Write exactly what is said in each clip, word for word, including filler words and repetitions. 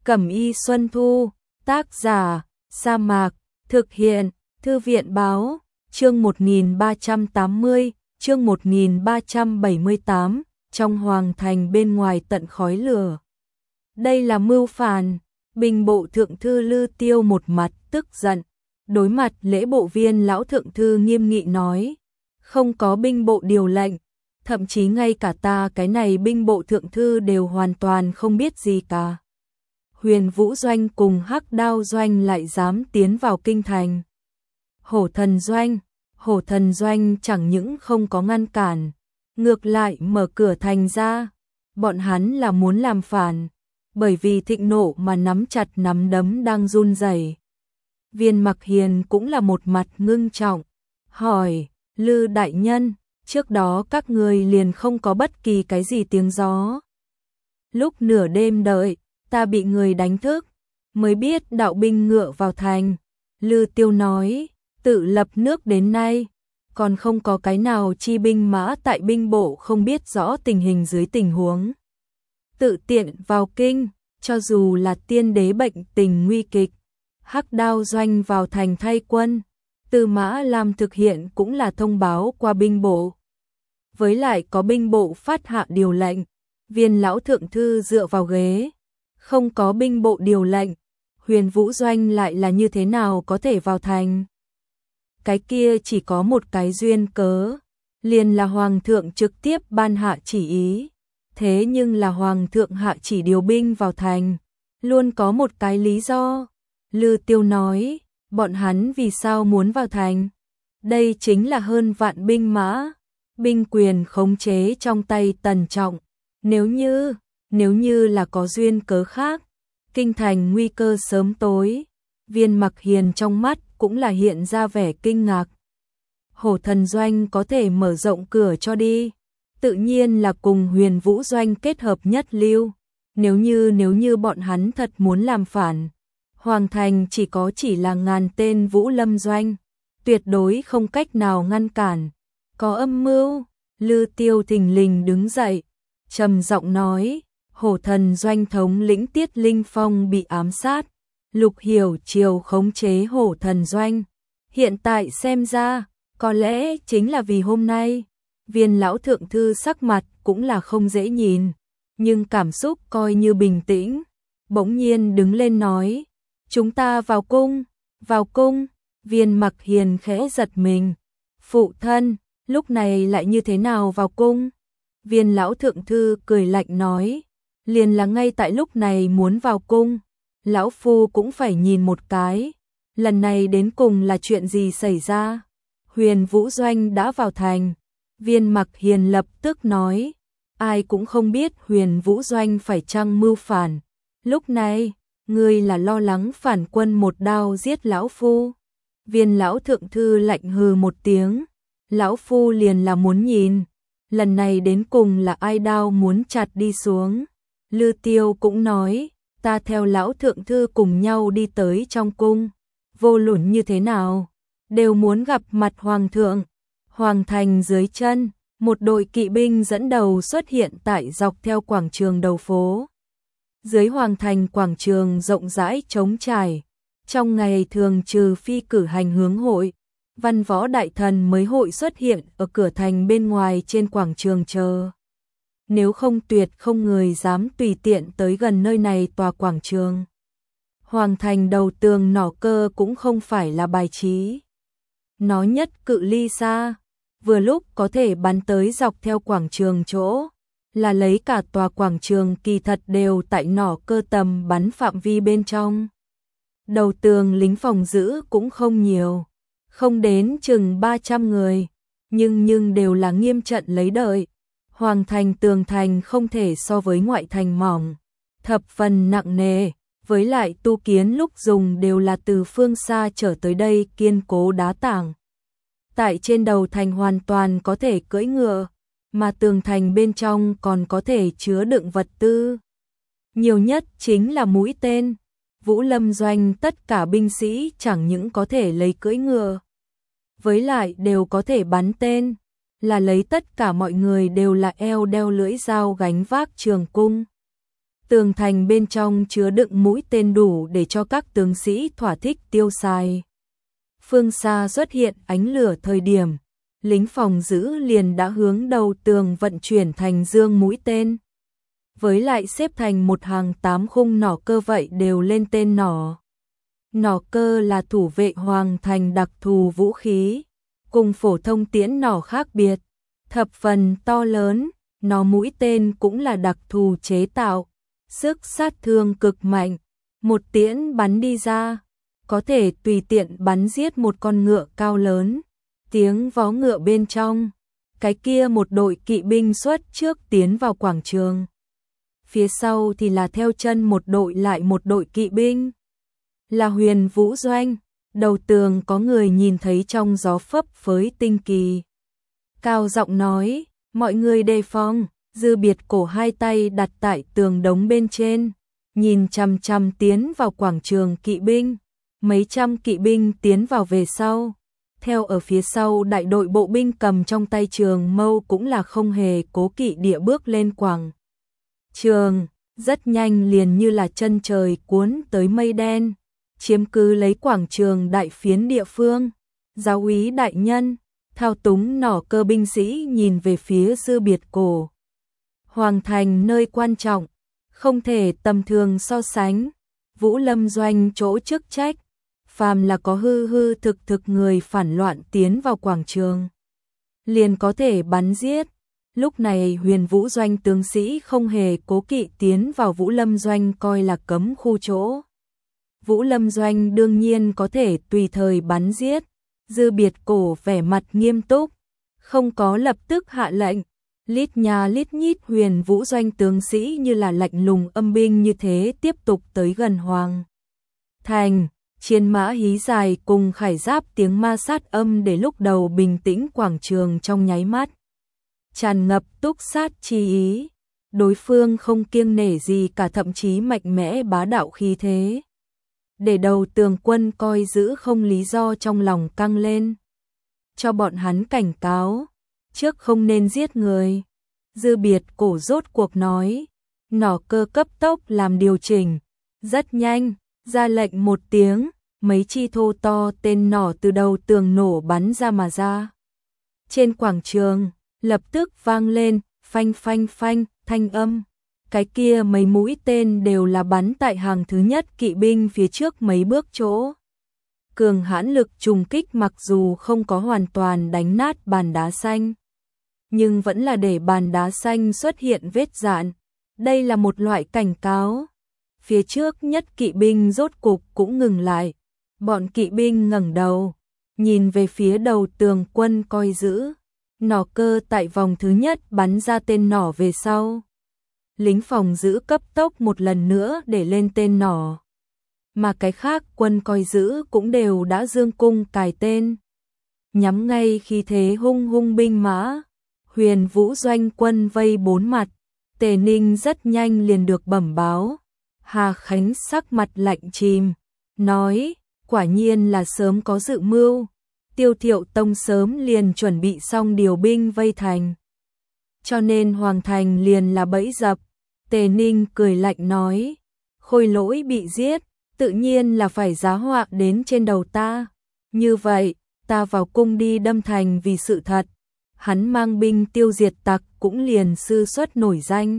Cẩm y Xuân Thu, tác giả, Sa Mạc, thực hiện, Thư viện Báo, chương một nghìn ba trăm tám mươi, chương một nghìn ba trăm bảy mươi tám, trong hoàng thành bên ngoài tận khói lửa. Đây là mưu phản, binh bộ thượng thư Lư Tiêu một mặt tức giận, đối mặt lễ bộ viên lão thượng thư nghiêm nghị nói, không có binh bộ điều lệnh, thậm chí ngay cả ta cái này binh bộ thượng thư đều hoàn toàn không biết gì cả. Huyền Vũ Doanh cùng Hắc Đao Doanh lại dám tiến vào kinh thành. Hổ Thần Doanh, Hổ Thần Doanh chẳng những không có ngăn cản, ngược lại mở cửa thành ra, bọn hắn là muốn làm phản, bởi vì thịnh nộ mà nắm chặt nắm đấm đang run rẩy. Viên Mặc Hiền cũng là một mặt ngưng trọng, hỏi, Lư đại nhân, trước đó các người liền không có bất kỳ cái gì tiếng gió. Lúc nửa đêm đợi, ta bị người đánh thức, mới biết đạo binh ngựa vào thành. Lư Tiêu nói, tự lập nước đến nay, còn không có cái nào chi binh mã tại binh bộ không biết rõ tình hình dưới tình huống. Tự tiện vào kinh, cho dù là tiên đế bệnh tình nguy kịch, Hắc Đao Doanh vào thành thay quân, Tư Mã Lam thực hiện cũng là thông báo qua binh bộ. Với lại có binh bộ phát hạ điều lệnh, Viên lão thượng thư dựa vào ghế, không có binh bộ điều lệnh, Huyền Vũ Doanh lại là như thế nào có thể vào thành? Cái kia chỉ có một cái duyên cớ, liền là hoàng thượng trực tiếp ban hạ chỉ ý, thế nhưng là hoàng thượng hạ chỉ điều binh vào thành, luôn có một cái lý do. Lư Tiêu nói, bọn hắn vì sao muốn vào thành? Đây chính là hơn vạn binh mã, binh quyền khống chế trong tay Tần Trọng, nếu như, nếu như là có duyên cớ khác, kinh thành nguy cơ sớm tối. Viên Mặc Hiền trong mắt cũng là hiện ra vẻ kinh ngạc. Hổ Thần Doanh có thể mở rộng cửa cho đi, tự nhiên là cùng Huyền Vũ Doanh kết hợp nhất lưu. Nếu như nếu như bọn hắn thật muốn làm phản, hoàng thành chỉ có chỉ là ngàn tên Vũ Lâm Doanh, tuyệt đối không cách nào ngăn cản. Có âm mưu. Lư Tiêu thình lình đứng dậy, trầm giọng nói, Hổ Thần Doanh thống lĩnh Tiết Linh Phong bị ám sát, Lục Hiểu Triều khống chế Hổ Thần Doanh. Hiện tại xem ra, có lẽ chính là vì hôm nay. Viên lão thượng thư sắc mặt cũng là không dễ nhìn, nhưng cảm xúc coi như bình tĩnh, bỗng nhiên đứng lên nói, chúng ta vào cung, vào cung. Viên Mặc Hiền khẽ giật mình, phụ thân, lúc này lại như thế nào vào cung? Viên lão thượng thư cười lạnh nói, liền là ngay tại lúc này muốn vào cung, lão phu cũng phải nhìn một cái, lần này đến cùng là chuyện gì xảy ra? Huyền Vũ Doanh đã vào thành. Viên Mặc Hiền lập tức nói, ai cũng không biết Huyền Vũ Doanh phải chăng mưu phản. Lúc này, ngươi là lo lắng phản quân một đao giết lão phu. Viên lão thượng thư lạnh hừ một tiếng, lão phu liền là muốn nhìn, lần này đến cùng là ai đao muốn chặt đi xuống. Lư Tiêu cũng nói, ta theo lão thượng thư cùng nhau đi tới trong cung, vô luận như thế nào, đều muốn gặp mặt hoàng thượng. Hoàng thành dưới chân, một đội kỵ binh dẫn đầu xuất hiện tại dọc theo quảng trường đầu phố. Dưới hoàng thành quảng trường rộng rãi trống trải, trong ngày thường trừ phi cử hành hướng hội, văn võ đại thần mới hội xuất hiện ở cửa thành bên ngoài trên quảng trường chờ. Nếu không tuyệt không người dám tùy tiện tới gần nơi này tòa quảng trường. Hoàng thành đầu tường nỏ cơ cũng không phải là bài trí. Nó nhất cự ly xa, vừa lúc có thể bắn tới dọc theo quảng trường chỗ, là lấy cả tòa quảng trường kỳ thật đều tại nỏ cơ tầm bắn phạm vi bên trong. Đầu tường lính phòng giữ cũng không nhiều, không đến chừng ba trăm người, nhưng nhưng đều là nghiêm trận lấy đợi. Hoàng thành tường thành không thể so với ngoại thành mỏng, thập phần nặng nề, với lại tu kiến lúc dùng đều là từ phương xa trở tới đây kiên cố đá tảng. Tại trên đầu thành hoàn toàn có thể cưỡi ngựa, mà tường thành bên trong còn có thể chứa đựng vật tư. Nhiều nhất chính là mũi tên. Vũ Lâm Doanh tất cả binh sĩ chẳng những có thể lấy cưỡi ngựa, với lại đều có thể bắn tên, là lấy tất cả mọi người đều là eo đeo lưỡi dao gánh vác trường cung. Tường thành bên trong chứa đựng mũi tên đủ để cho các tướng sĩ thỏa thích tiêu xài. Phương xa xuất hiện ánh lửa thời điểm, lính phòng giữ liền đã hướng đầu tường vận chuyển thành dương mũi tên. Với lại xếp thành một hàng tám khung nỏ cơ vậy đều lên tên nỏ. Nỏ cơ là thủ vệ hoàng thành đặc thù vũ khí, cùng phổ thông tiễn nỏ khác biệt, thập phần to lớn, nó mũi tên cũng là đặc thù chế tạo, sức sát thương cực mạnh, một tiễn bắn đi ra, có thể tùy tiện bắn giết một con ngựa cao lớn. Tiếng vó ngựa bên trong, cái kia một đội kỵ binh xuất trước tiến vào quảng trường. Phía sau thì là theo chân một đội lại một đội kỵ binh. Là Huyền Vũ Doanh, đầu tường có người nhìn thấy trong gió phấp phới tinh kỳ. Cao giọng nói, mọi người đề phòng, Dư Biệt Cổ hai tay đặt tại tường đống bên trên, nhìn chằm chằm tiến vào quảng trường kỵ binh, mấy trăm kỵ binh tiến vào về sau. Theo ở phía sau đại đội bộ binh cầm trong tay trường mâu cũng là không hề cố kỵ địa bước lên quảng trường, rất nhanh liền như là chân trời cuốn tới mây đen, chiếm cứ lấy quảng trường đại phiến địa phương. Giáo úy đại nhân, thao túng nỏ cơ binh sĩ nhìn về phía Dư Biệt Cổ. Hoàng thành nơi quan trọng, không thể tầm thường so sánh. Vũ Lâm Doanh chỗ chức trách, phàm là có hư hư thực thực người phản loạn tiến vào quảng trường, liền có thể bắn giết. Lúc này Huyền Vũ Doanh tướng sĩ không hề cố kỵ tiến vào Vũ Lâm Doanh coi là cấm khu chỗ. Vũ Lâm Doanh đương nhiên có thể tùy thời bắn giết. Dư Biệt Cổ vẻ mặt nghiêm túc, không có lập tức hạ lệnh. Lít nhà lít nhít Huyền Vũ Doanh tướng sĩ như là lạnh lùng âm binh như thế tiếp tục tới gần Hoàng thành. Chiến mã hí dài cùng khải giáp tiếng ma sát âm để lúc đầu bình tĩnh quảng trường trong nháy mắt tràn ngập túc sát chi ý. Đối phương không kiêng nể gì cả, thậm chí mạnh mẽ bá đạo khí thế, để đầu tường quân coi giữ không lý do trong lòng căng lên, cho bọn hắn cảnh cáo, trước không nên giết người. Dư Biệt Cổ rốt cuộc nói, nỏ cơ cấp tốc làm điều chỉnh, rất nhanh, ra lệnh một tiếng, mấy chi thô to tên nỏ từ đầu tường nổ bắn ra mà ra. Trên quảng trường, lập tức vang lên, phanh phanh phanh, thanh âm. Cái kia mấy mũi tên đều là bắn tại hàng thứ nhất kỵ binh phía trước mấy bước chỗ. Cường hãn lực trùng kích mặc dù không có hoàn toàn đánh nát bàn đá xanh, nhưng vẫn là để bàn đá xanh xuất hiện vết rạn. Đây là một loại cảnh cáo. Phía trước nhất kỵ binh rốt cục cũng ngừng lại. Bọn kỵ binh ngẩng đầu, nhìn về phía đầu tường quân coi giữ. Nỏ cơ tại vòng thứ nhất bắn ra tên nỏ về sau. Lính phòng giữ cấp tốc một lần nữa để lên tên nỏ. Mà cái khác quân coi giữ cũng đều đã dương cung cài tên, nhắm ngay khi thế hung hung binh mã. Huyền Vũ Doanh quân vây bốn mặt, Tề Ninh rất nhanh liền được bẩm báo. Hà Khánh sắc mặt lạnh chìm, nói, quả nhiên là sớm có dự mưu. Tiêu Thiệu Tông sớm liền chuẩn bị xong điều binh vây thành, cho nên Hoàng thành liền là bẫy dập. Tề Ninh cười lạnh nói, Khôi Lỗi bị giết, tự nhiên là phải giá họa đến trên đầu ta. Như vậy, ta vào cung đi đâm thành vì sự thật. Hắn mang binh tiêu diệt tặc cũng liền sư xuất nổi danh.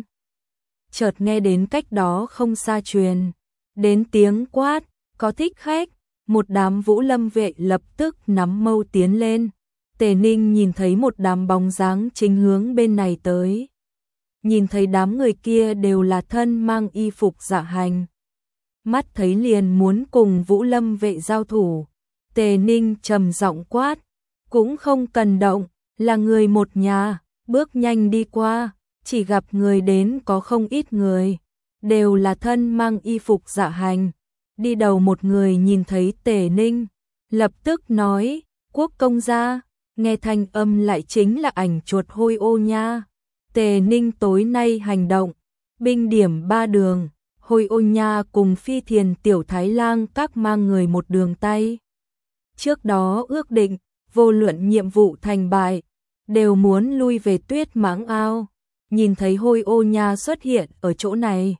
Chợt nghe đến cách đó không xa truyền đến tiếng quát, có thích khách. Một đám Vũ Lâm vệ lập tức nắm mâu tiến lên. Tề Ninh nhìn thấy một đám bóng dáng chính hướng bên này tới. Nhìn thấy đám người kia đều là thân mang y phục dạ hành, mắt thấy liền muốn cùng Vũ Lâm vệ giao thủ. Tề Ninh trầm giọng quát, cũng không cần động, là người một nhà. Bước nhanh đi qua, chỉ gặp người đến có không ít người, đều là thân mang y phục dạ hành. Đi đầu một người nhìn thấy Tề Ninh, lập tức nói, Quốc công gia. Nghe thanh âm lại chính là ảnh chuột Hôi Ô Nha. Tề Ninh tối nay hành động, binh điểm ba đường, Hôi Ô Nha cùng Phi Thiền Tiểu Thái Lang các mang người một đường tay. Trước đó ước định, vô luận nhiệm vụ thành bại, đều muốn lui về Tuyết Mãng Ao. Nhìn thấy Hôi Ô Nha xuất hiện ở chỗ này,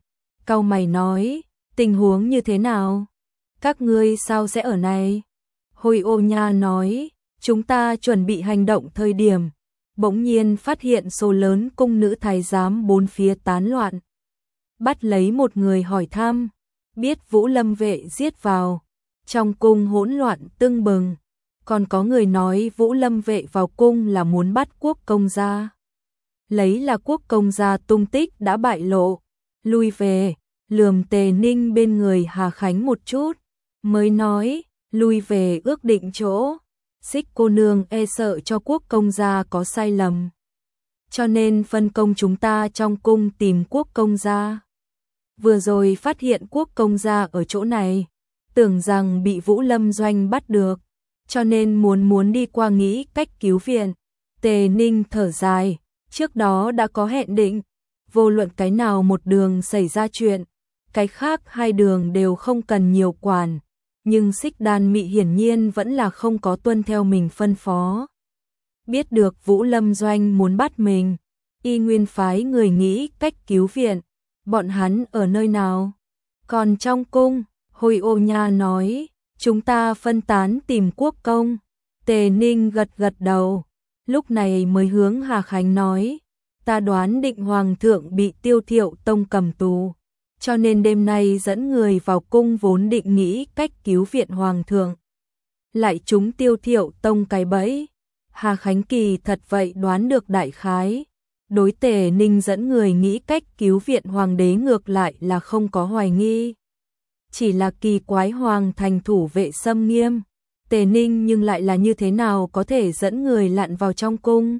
cau mày nói, tình huống như thế nào? Các ngươi sao sẽ ở này? Hôi Ô Nha nói, chúng ta chuẩn bị hành động thời điểm, bỗng nhiên phát hiện số lớn cung nữ thái giám bốn phía tán loạn. Bắt lấy một người hỏi thăm, biết Vũ Lâm vệ giết vào, trong cung hỗn loạn tưng bừng. Còn có người nói Vũ Lâm vệ vào cung là muốn bắt Quốc công gia. Lấy là Quốc công gia tung tích đã bại lộ, lui về, lườm Tề Ninh bên người Hà Khánh một chút, mới nói, lui về ước định chỗ. Xích cô nương e sợ cho Quốc công gia có sai lầm, cho nên phân công chúng ta trong cung tìm Quốc công gia. Vừa rồi phát hiện Quốc công gia ở chỗ này, tưởng rằng bị Vũ Lâm doanh bắt được, cho nên muốn muốn đi qua nghĩ cách cứu viện. Tề Ninh thở dài, trước đó đã có hẹn định, vô luận cái nào một đường xảy ra chuyện, cái khác hai đường đều không cần nhiều quản, nhưng Xích Đan Mị hiển nhiên vẫn là không có tuân theo mình phân phó. Biết được Vũ Lâm doanh muốn bắt mình, y nguyên phái người nghĩ cách cứu viện. Bọn hắn ở nơi nào? Còn trong cung, Hôi Ô Nha nói, chúng ta phân tán tìm Quốc công. Tề Ninh gật gật đầu, lúc này mới hướng Hà Khánh nói, ta đoán định Hoàng thượng bị Tiêu Thiệu Tông cầm tù, cho nên đêm nay dẫn người vào cung vốn định nghĩ cách cứu viện Hoàng thượng. Lại chúng Tiêu Thiệu Tông cái bẫy. Hà Khánh kỳ thật vậy đoán được đại khái. Đối Tề Ninh dẫn người nghĩ cách cứu viện Hoàng đế ngược lại là không có hoài nghi. Chỉ là kỳ quái Hoàng thành thủ vệ xâm nghiêm, Tề Ninh nhưng lại là như thế nào có thể dẫn người lặn vào trong cung.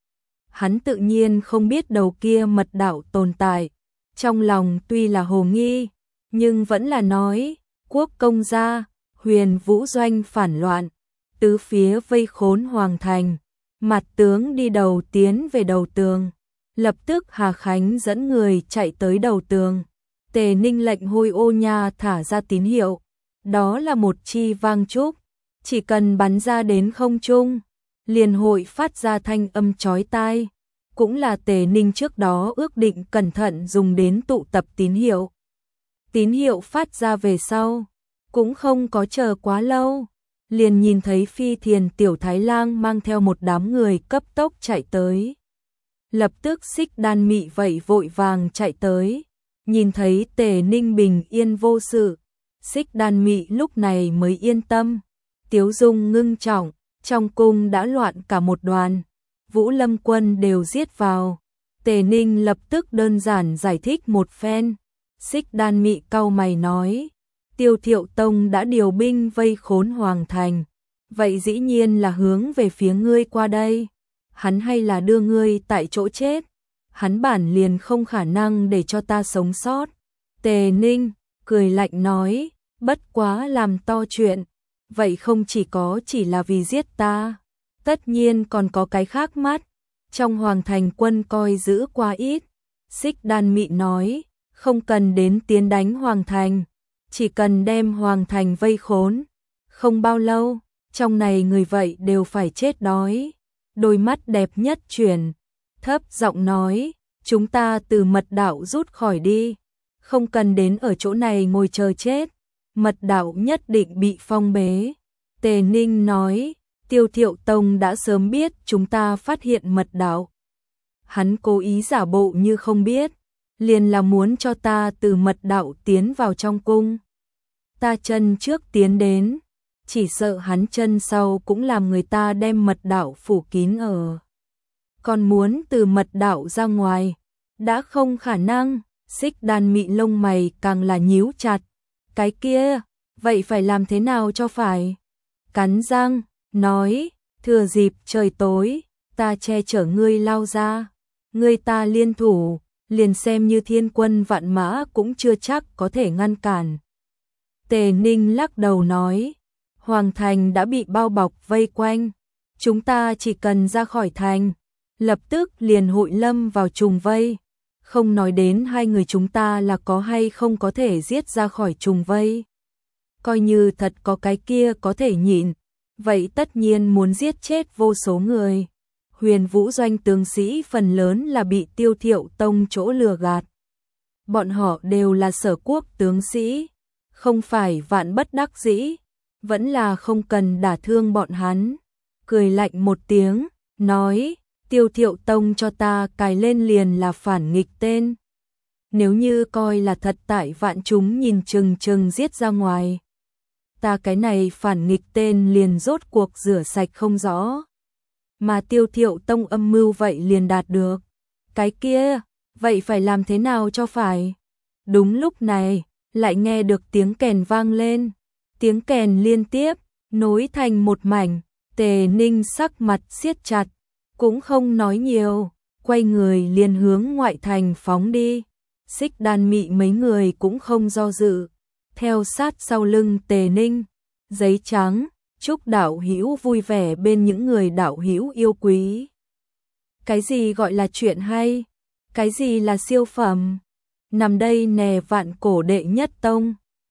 Hắn tự nhiên không biết đầu kia mật đạo tồn tại, trong lòng tuy là hồ nghi, nhưng vẫn là nói, Quốc công gia, Huyền Vũ doanh phản loạn, tứ phía vây khốn Hoàng thành, mặt tướng đi đầu tiến về đầu tường. Lập tức Hà Khánh dẫn người chạy tới đầu tường. Tề Ninh lệnh Hôi Ô Nha thả ra tín hiệu. Đó là một chi vang trúc, chỉ cần bắn ra đến không trung, liền hội phát ra thanh âm chói tai. Cũng là Tề Ninh trước đó ước định cẩn thận dùng đến tụ tập tín hiệu. Tín hiệu phát ra về sau, cũng không có chờ quá lâu, liền nhìn thấy Phi Thiền Tiểu Thái Lang mang theo một đám người cấp tốc chạy tới. Lập tức Xích Đan Mị vậy vội vàng chạy tới, nhìn thấy Tề Ninh bình yên vô sự, Xích Đan Mị lúc này mới yên tâm. Tiếu dung ngưng trọng, trong cung đã loạn cả một đoàn, Vũ Lâm quân đều giết vào. Tề Ninh lập tức đơn giản giải thích một phen. Xích Đan Mị cau mày nói, Tiêu Thiệu Tông đã điều binh vây khốn Hoàng thành, vậy dĩ nhiên là hướng về phía ngươi qua đây. Hắn hay là đưa ngươi tại chỗ chết, hắn bản liền không khả năng để cho ta sống sót. Tề Ninh cười lạnh nói, bất quá làm to chuyện, vậy không chỉ có chỉ là vì giết ta, tất nhiên còn có cái khác mắt. Trong Hoàng thành quân coi giữ quá ít. Xích Đan Mị nói, không cần đến tiến đánh Hoàng thành, chỉ cần đem Hoàng thành vây khốn. Không bao lâu, trong này người vậy đều phải chết đói. Đôi mắt đẹp nhất chuyển, thấp giọng nói, chúng ta từ mật đạo rút khỏi đi, không cần đến ở chỗ này ngồi chờ chết, mật đạo nhất định bị phong bế. Tề Ninh nói, Tiêu Thiệu Tông đã sớm biết chúng ta phát hiện mật đạo. Hắn cố ý giả bộ như không biết, liền là muốn cho ta từ mật đạo tiến vào trong cung. Ta chân trước tiến đến, chỉ sợ hắn chân sau cũng làm người ta đem mật đạo phủ kín ở. Còn muốn từ mật đạo ra ngoài, đã không khả năng. Xích Đan Mị lông mày càng là nhíu chặt. Cái kia, vậy phải làm thế nào cho phải? Cắn răng, nói, thừa dịp trời tối, ta che chở ngươi lao ra. Ngươi ta liên thủ, liền xem như thiên quân vạn mã cũng chưa chắc có thể ngăn cản. Tề Ninh lắc đầu nói, Hoàng thành đã bị bao bọc vây quanh, chúng ta chỉ cần ra khỏi thành, lập tức liền hội lâm vào trùng vây. Không nói đến hai người chúng ta là có hay không có thể giết ra khỏi trùng vây. Coi như thật có cái kia có thể nhịn, vậy tất nhiên muốn giết chết vô số người. Huyền Vũ doanh tướng sĩ phần lớn là bị Tiêu Thiệu Tông chỗ lừa gạt. bọn họ đều là Sở Quốc tướng sĩ, không phải vạn bất đắc dĩ, vẫn là không cần đả thương bọn hắn. Cười lạnh một tiếng, nói, Tiêu Thiệu Tông cho ta cài lên liền là phản nghịch tên. Nếu như coi là thật tại vạn chúng nhìn chừng chừng giết ra ngoài, ta cái này phản nghịch tên liền rốt cuộc rửa sạch không rõ. Mà Tiêu Thiệu Tông âm mưu vậy liền đạt được. Cái kia, vậy phải làm thế nào cho phải? Đúng lúc này, lại nghe được tiếng kèn vang lên. Tiếng kèn liên tiếp, nối thành một mảnh, Tề Ninh sắc mặt siết chặt, cũng không nói nhiều, quay người liền hướng ngoại thành phóng đi. Xích Đan Mị mấy người cũng không do dự, theo sát sau lưng Tề Ninh. Giấy trắng, chúc đạo hữu vui vẻ bên những người đạo hữu yêu quý. Cái gì gọi là chuyện hay? Cái gì là siêu phẩm? Nằm đây nè vạn cổ đệ nhất tông.